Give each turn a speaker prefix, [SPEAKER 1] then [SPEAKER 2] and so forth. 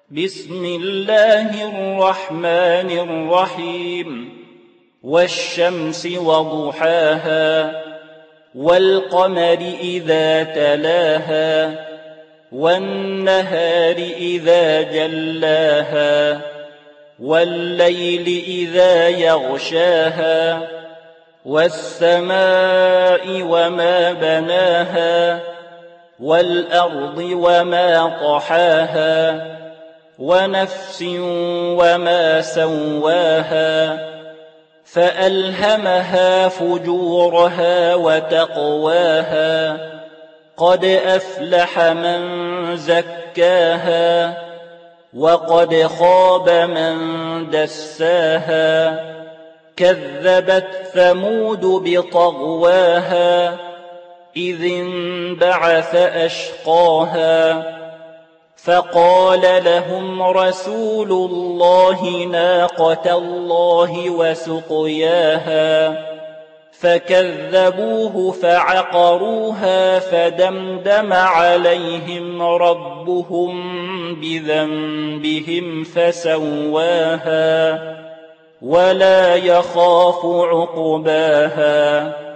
[SPEAKER 1] بسم الله الرحمن الرحيم والشمس وضحاها والقمر إذا تلاها والنهار إذا جلاها والليل إذا يغشاها والسماء وما بناها والأرض وما طحاها ونفس وما سواها فألهمها فجورها وتقواها قد أفلح من زكاها وقد خاب من دساها كذبت ثمود بطغواها إذ انبعث أشقاها فقال لهم رسول الله ناقة الله وسقياها فكذبوه فعقروها فدمدم عليهم ربهم بذنبهم فسواها ولا يخاف عقباها